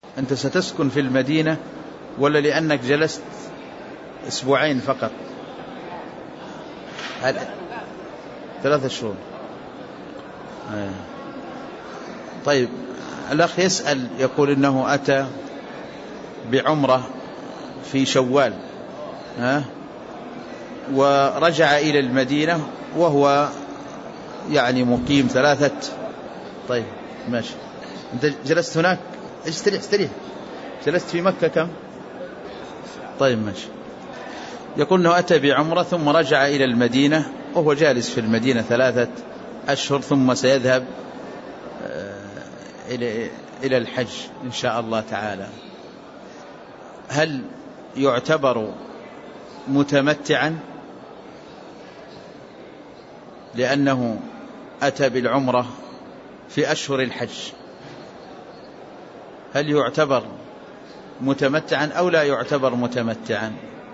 أنت ستسكن في المدينة ولا لأنك جلست أسبوعين فقط؟ 3 شهور. طيب، الأخ يسأل يقول إنه أتى بعمرة في شوال ورجع إلى المدينة وهو يعني مقيم 3. طيب ماشي، أنت جلست هناك، استريح. جلست في مكة كم؟ طيب ماشي. يقول أنه أتى بعمرة ثم رجع إلى المدينة وهو جالس في المدينة 3 أشهر، ثم سيذهب إلى الحج إن شاء الله تعالى. هل يعتبر متمتعا لأنه أتى بالعمرة في أشهر الحج؟ هل يعتبر متمتعا أو لا يعتبر متمتعا؟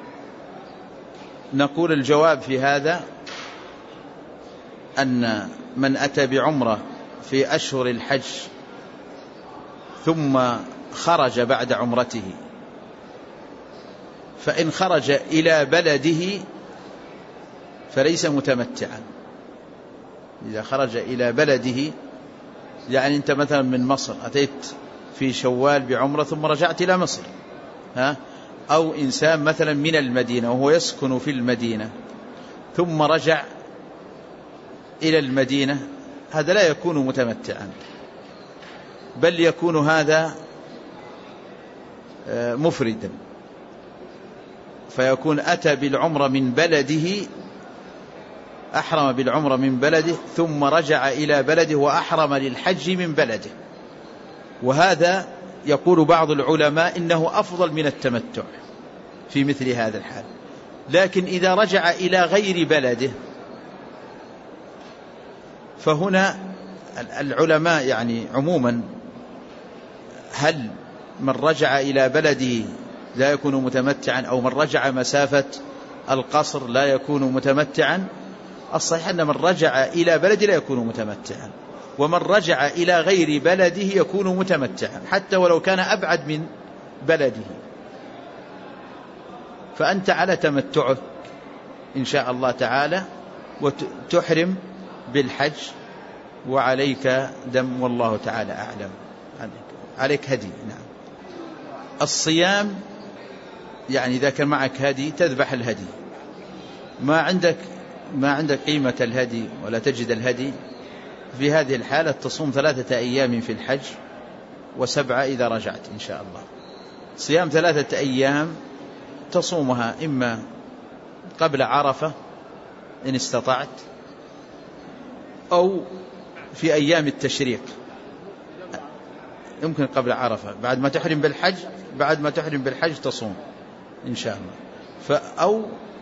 نقول الجواب في هذا أن من أتى بعمرة في أشهر الحج ثم خرج بعد عمرته، فإن خرج إلى بلده فليس متمتعا. إذا خرج إلى بلده، يعني أنت مثلا من مصر أتيت في شوال بعمرة ثم رجعت إلى مصر، أو إنسان مثلا من المدينة وهو يسكن في المدينة ثم رجع إلى المدينة، هذا لا يكون متمتعا، بل يكون هذا مفردا، فيكون أتى بالعمرة من بلده، أحرم بالعمرة من بلده ثم رجع إلى بلده وأحرم للحج من بلده. وهذا يقول بعض العلماء إنه أفضل من التمتع في مثل هذا الحال. لكن إذا رجع إلى غير بلده فهنا العلماء يعني عموما، هل من رجع إلى بلده لا يكون متمتعا أو من رجع مسافة القصر لا يكون متمتعا؟ الصحيح أن من رجع إلى بلده لا يكون متمتعا، ومن رجع إلى غير بلده يكون متمتعا حتى ولو كان أبعد من بلده. فأنت على تمتعك إن شاء الله تعالى وتحرم بالحج وعليك دم، والله تعالى أعلم. عليك هدي. نعم. الصيام يعني إذا كان معك هدي تذبح الهدي، ما عندك قيمة الهدي ولا تجد الهدي، في هذه الحالة تصوم 3 أيام في الحج و7 إذا رجعت إن شاء الله. صيام 3 أيام تصومها إما قبل عرفة إن استطعت، أو في أيام التشريق، يمكن قبل عرفة بعد ما تحرم بالحج تصوم إن شاء الله، أو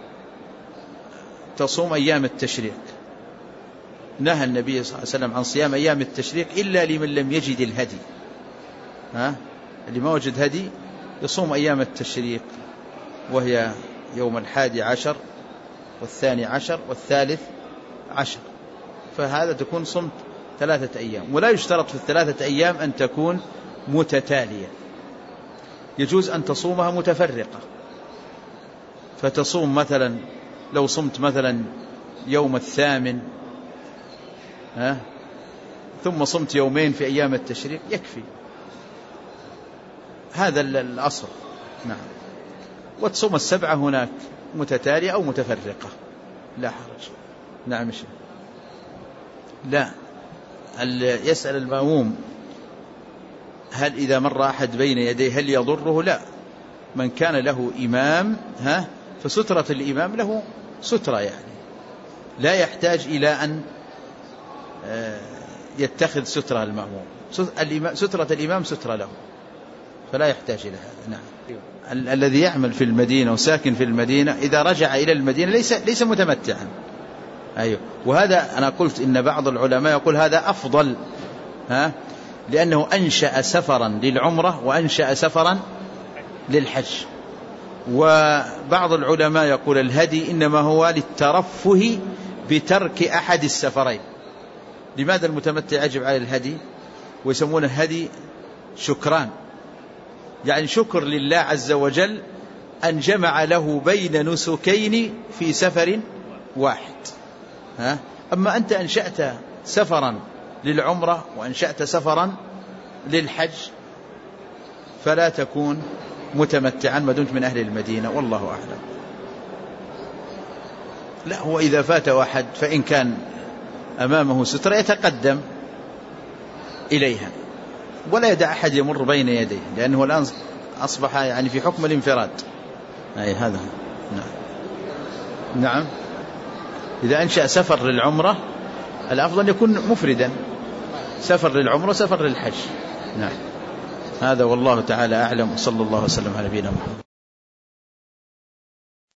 تصوم أيام التشريق. نهى النبي صلى الله عليه وسلم عن صيام أيام التشريق إلا لمن لم يجد الهدي، اللي ما وجد هدي يصوم أيام التشريق، وهي يوم 11 و12 و13، فهذا تكون صمت 3 أيام. ولا يشترط في 3 أيام أن تكون متتالية، يجوز أن تصومها متفرقة، فتصوم مثلا لو صمت مثلا يوم 8 ثم صمت يومين في أيام التشريق يكفي، هذا الأصل. نعم. وتصوم 7 هناك متتالية أو متفرقة لا حرج. نعم. لا، يسأل المأموم هل إذا مر أحد بين يديه هل يضره؟ لا، من كان له إمام فسترة الإمام له سترة، يعني لا يحتاج إلى أن يتخذ سترة المأموم، سترة الإمام سترة له، فلا يحتاج إلى هذا. نعم. الذي يعمل في المدينة وساكن في المدينة إذا رجع إلى المدينة ليس متمتعا. أيوه. وهذا أنا قلت إن بعض العلماء يقول هذا أفضل، لأنه أنشأ سفرا للعمرة وأنشأ سفرا للحج. وبعض العلماء يقول الهدي إنما هو للترفه بترك أحد السفرين. لماذا المتمتع يجب عليه الهدي؟ ويسمونه هدي شكران، يعني شكر لله عز وجل أن جمع له بين نسكين في سفر واحد. أما أنت أنشأت سفرا للعمرة وأنشأت سفرا للحج فلا تكون متمتعا ما دمت من أهل المدينة، والله أعلم. لا، هو إذا فات واحد فإن كان أمامه سترة يتقدم إليها ولا يدع أحد يمر بين يديه، لأنه الآن أصبح يعني في حكم الانفراد. أي هذا. نعم. إذا أنشأ سفر للعمرة الأفضل يكون مفردا، سفر للعمرة سفر للحج. نعم. هذا والله تعالى أعلم، وصلى الله وسلم على نبينا محمد.